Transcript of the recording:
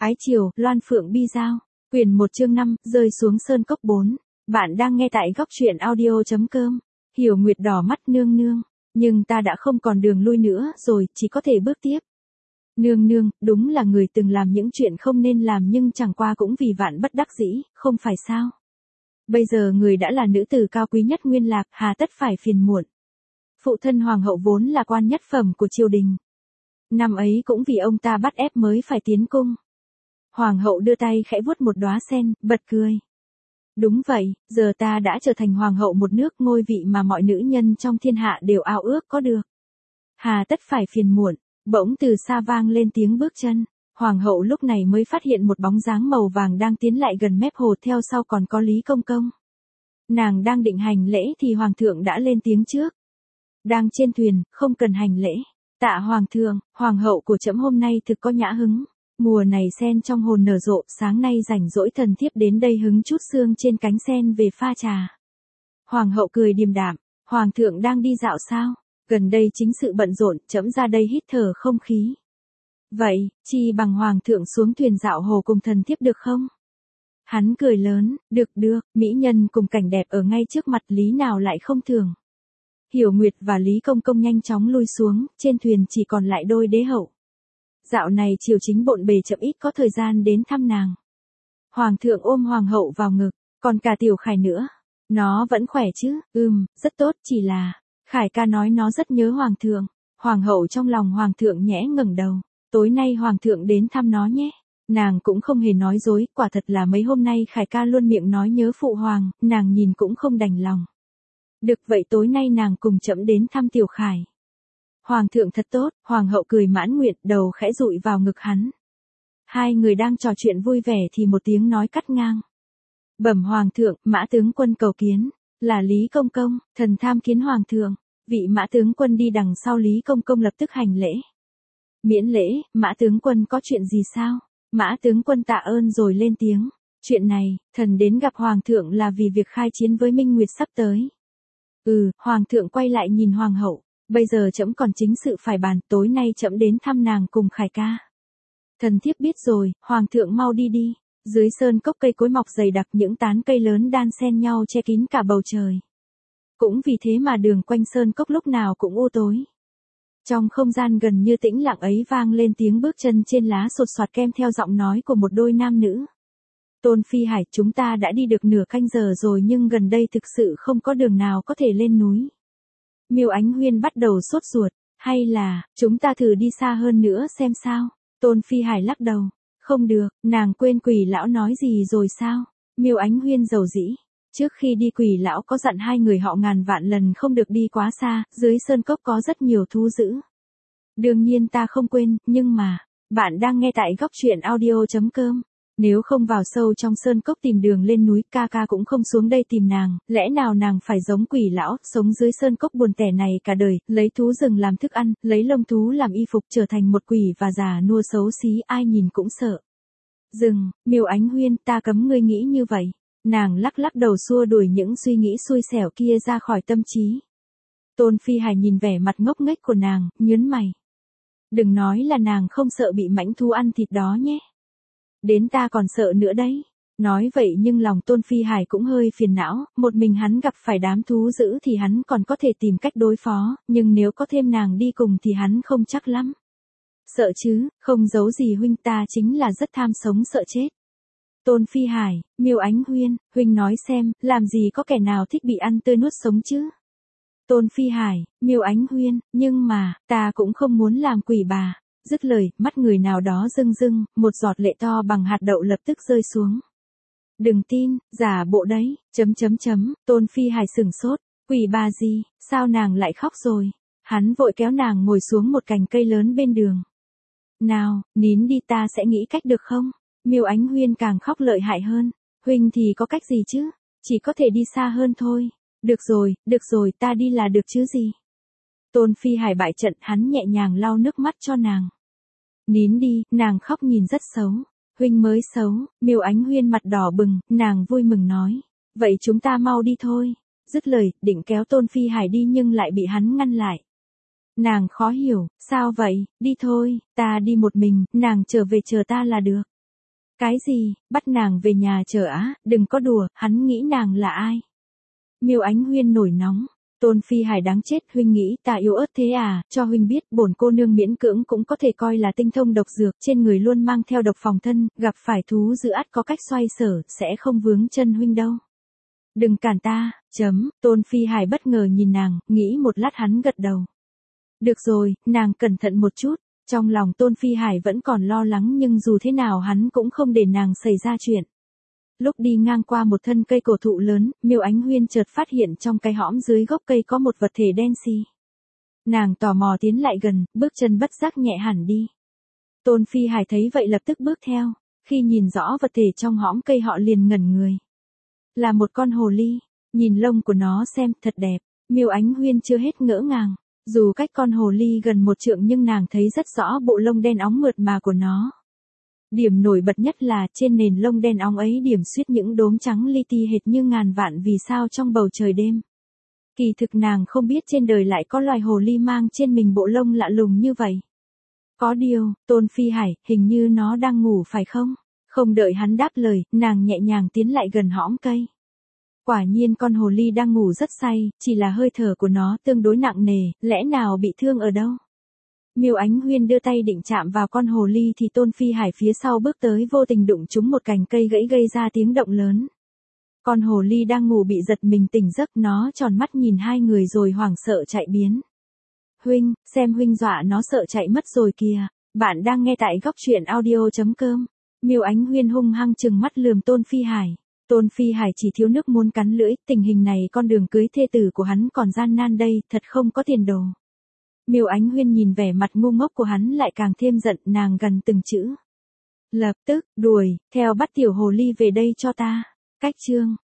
Ái Triều, Loan Phượng Bi Giao. Quyển 1 chương 5, rơi xuống sơn cốc 4. Bạn đang nghe tại góc truyện audio.com. Hiểu Nguyệt đỏ mắt nương nương. Nhưng ta đã không còn đường lui nữa rồi, chỉ có thể bước tiếp. Nương nương, đúng là người từng làm những chuyện không nên làm nhưng chẳng qua cũng vì vạn bất đắc dĩ, không phải sao? Bây giờ người đã là nữ tử cao quý nhất Nguyên Lạc, hà tất phải phiền muộn. Phụ thân hoàng hậu vốn là quan nhất phẩm của triều đình. Năm ấy cũng vì ông ta bắt ép mới phải tiến cung. Hoàng hậu đưa tay khẽ vuốt một đóa sen, bật cười. Đúng vậy, giờ ta đã trở thành hoàng hậu một nước, ngôi vị mà mọi nữ nhân trong thiên hạ đều ao ước có được. Hà tất phải phiền muộn. Bỗng từ xa vang lên tiếng bước chân. Hoàng hậu lúc này mới phát hiện một bóng dáng màu vàng đang tiến lại gần mép hồ, theo sau còn có Lý Công Công. Nàng đang định hành lễ thì hoàng thượng đã lên tiếng trước. Đang trên thuyền, không cần hành lễ. Tạ hoàng thượng, hoàng hậu của trẫm hôm nay thực có nhã hứng. Mùa này sen trong hồn nở rộ, sáng nay rảnh rỗi thần thiếp đến đây hứng chút sương trên cánh sen về pha trà. Hoàng hậu cười điềm đạm, hoàng thượng đang đi dạo sao? Gần đây chính sự bận rộn, trẫm ra đây hít thở không khí. Vậy, chi bằng hoàng thượng xuống thuyền dạo hồ cùng thần thiếp được không? Hắn cười lớn, được, mỹ nhân cùng cảnh đẹp ở ngay trước mặt, lý nào lại không thường. Hiểu Nguyệt và Lý Công Công nhanh chóng lui xuống, trên thuyền chỉ còn lại đôi đế hậu. Dạo này triều chính bộn bề, chậm ít có thời gian đến thăm nàng. Hoàng thượng ôm hoàng hậu vào ngực, còn cả Tiểu Khải nữa. Nó vẫn khỏe chứ? Rất tốt, chỉ là... Khải ca nói nó rất nhớ hoàng thượng. Hoàng hậu trong lòng hoàng thượng nhẽ ngẩng đầu. Tối nay hoàng thượng đến thăm nó nhé. Nàng cũng không hề nói dối, quả thật là mấy hôm nay Khải ca luôn miệng nói nhớ phụ hoàng, nàng nhìn cũng không đành lòng. Được vậy tối nay nàng cùng trẫm đến thăm Tiểu Khải. Hoàng thượng thật tốt, hoàng hậu cười mãn nguyện, đầu khẽ dụi vào ngực hắn. Hai người đang trò chuyện vui vẻ thì một tiếng nói cắt ngang. Bẩm hoàng thượng, Mã tướng quân cầu kiến. Là Lý Công Công, thần tham kiến hoàng thượng. Vị Mã tướng quân đi đằng sau Lý Công Công lập tức hành lễ. Miễn lễ, Mã tướng quân có chuyện gì sao? Mã tướng quân tạ ơn rồi lên tiếng. Chuyện này, thần đến gặp hoàng thượng là vì việc khai chiến với Minh Nguyệt sắp tới. Hoàng thượng quay lại nhìn hoàng hậu. Bây giờ trẫm còn chính sự phải bàn, tối nay trẫm đến thăm nàng cùng Khải ca. Thần thiếp biết rồi, hoàng thượng mau đi đi. Dưới sơn cốc cây cối mọc dày đặc, những tán cây lớn đan xen nhau che kín cả bầu trời. Cũng vì thế mà đường quanh sơn cốc lúc nào cũng u tối. Trong không gian gần như tĩnh lặng ấy vang lên tiếng bước chân trên lá sột soạt kèm theo giọng nói của một đôi nam nữ. Tôn Phi Hải, chúng ta đã đi được nửa canh giờ rồi nhưng gần đây thực sự không có đường nào có thể lên núi. Miêu Ánh Huyên bắt đầu sốt ruột, hay là, chúng ta thử đi xa hơn nữa xem sao? Tôn Phi Hải lắc đầu, không được, nàng quên Quỷ lão nói gì rồi sao? Miêu Ánh Huyên dầu dĩ, trước khi đi Quỷ lão có dặn hai người họ ngàn vạn lần không được đi quá xa, dưới sơn cốc có rất nhiều thú dữ. Đương nhiên ta không quên, nhưng mà, bạn đang nghe tại góc truyện audio.com. Nếu không vào sâu trong sơn cốc tìm đường lên núi, ca ca cũng không xuống đây tìm nàng, lẽ nào nàng phải giống Quỷ lão, sống dưới sơn cốc buồn tẻ này cả đời, lấy thú rừng làm thức ăn, lấy lông thú làm y phục, trở thành một quỷ và già nua xấu xí, ai nhìn cũng sợ. Dừng, Miêu Ánh Huyên, ta cấm ngươi nghĩ như vậy. Nàng lắc đầu xua đuổi những suy nghĩ xui xẻo kia ra khỏi tâm trí. Tôn Phi Hải nhìn vẻ mặt ngốc nghếch của nàng, nhớn mày. Đừng nói là nàng không sợ bị mãnh thú ăn thịt đó nhé. Đến ta còn sợ nữa đấy. Nói vậy nhưng lòng Tôn Phi Hải cũng hơi phiền não, một mình hắn gặp phải đám thú dữ thì hắn còn có thể tìm cách đối phó, nhưng nếu có thêm nàng đi cùng thì hắn không chắc lắm. Sợ chứ, không giấu gì huynh, ta chính là rất tham sống sợ chết. Tôn Phi Hải, Miêu Ánh Huyên, huynh nói xem, làm gì có kẻ nào thích bị ăn tươi nuốt sống chứ? Tôn Phi Hải, Miêu Ánh Huyên, nhưng mà, ta cũng không muốn làm quỷ bà. Dứt lời, mắt người nào đó rưng, một giọt lệ to bằng hạt đậu lập tức rơi xuống. Đừng tin, giả bộ đấy, Tôn Phi Hải sửng sốt, quỷ bà gì, sao nàng lại khóc rồi? Hắn vội kéo nàng ngồi xuống một cành cây lớn bên đường. Nào, nín đi, ta sẽ nghĩ cách được không? Miêu Ánh Huyên càng khóc lợi hại hơn. Huynh thì có cách gì chứ? Chỉ có thể đi xa hơn thôi. Được rồi, ta đi là được chứ gì? Tôn Phi Hải bại trận, hắn nhẹ nhàng lau nước mắt cho nàng. Nín đi, nàng khóc nhìn rất xấu. Huynh mới xấu, Miêu Ánh Huyên mặt đỏ bừng, nàng vui mừng nói. Vậy chúng ta mau đi thôi. Dứt lời, định kéo Tôn Phi Hải đi nhưng lại bị hắn ngăn lại. Nàng khó hiểu, sao vậy, đi thôi, ta đi một mình, nàng trở về chờ ta là được. Cái gì, bắt nàng về nhà chờ á, đừng có đùa, hắn nghĩ nàng là ai? Miêu Ánh Huyên nổi nóng. Tôn Phi Hải đáng chết, huynh nghĩ ta yếu ớt thế à, cho huynh biết, bổn cô nương miễn cưỡng cũng có thể coi là tinh thông độc dược, trên người luôn mang theo độc phòng thân, gặp phải thú dữ ắt có cách xoay sở, sẽ không vướng chân huynh đâu. Đừng cản ta, Tôn Phi Hải bất ngờ nhìn nàng, nghĩ một lát hắn gật đầu. Được rồi, nàng cẩn thận một chút, trong lòng Tôn Phi Hải vẫn còn lo lắng nhưng dù thế nào hắn cũng không để nàng xảy ra chuyện. Lúc đi ngang qua một thân cây cổ thụ lớn, Miêu Ánh Huyên chợt phát hiện trong cái hõm dưới gốc cây có một vật thể đen xì. Nàng tò mò tiến lại gần, bước chân bất giác nhẹ hẳn đi. Tôn Phi Hải thấy vậy lập tức bước theo, khi nhìn rõ vật thể trong hõm cây họ liền ngẩn người. Là một con hồ ly, nhìn lông của nó xem thật đẹp, Miêu Ánh Huyên chưa hết ngỡ ngàng. Dù cách con hồ ly gần 1 trượng nhưng nàng thấy rất rõ bộ lông đen óng mượt mà của nó. Điểm nổi bật nhất là trên nền lông đen óng ấy điểm xuyết những đốm trắng li ti hệt như ngàn vạn vì sao trong bầu trời đêm. Kỳ thực nàng không biết trên đời lại có loài hồ ly mang trên mình bộ lông lạ lùng như vậy. Có điều, Tôn Phi Hải, hình như nó đang ngủ phải không? Không đợi hắn đáp lời, nàng nhẹ nhàng tiến lại gần hõm cây. Quả nhiên con hồ ly đang ngủ rất say, chỉ là hơi thở của nó tương đối nặng nề, lẽ nào bị thương ở đâu? Miêu Ánh Huyên đưa tay định chạm vào con hồ ly thì Tôn Phi Hải phía sau bước tới vô tình đụng trúng một cành cây gãy gây ra tiếng động lớn. Con hồ ly đang ngủ bị giật mình tỉnh giấc, nó tròn mắt nhìn hai người rồi hoảng sợ chạy biến. Huynh, xem huynh dọa nó sợ chạy mất rồi kìa. Bạn đang nghe tại góc truyện audio.com. Miêu Ánh Huyên hung hăng trừng mắt lườm Tôn Phi Hải. Tôn Phi Hải chỉ thiếu nước muốn cắn lưỡi, tình hình này con đường cưới thê tử của hắn còn gian nan đây, thật không có tiền đồ. Miêu Ánh Huyên nhìn vẻ mặt ngu ngốc của hắn lại càng thêm giận, nàng gần từng chữ. Lập tức, đuổi, theo bắt tiểu hồ ly về đây cho ta. Cách chương.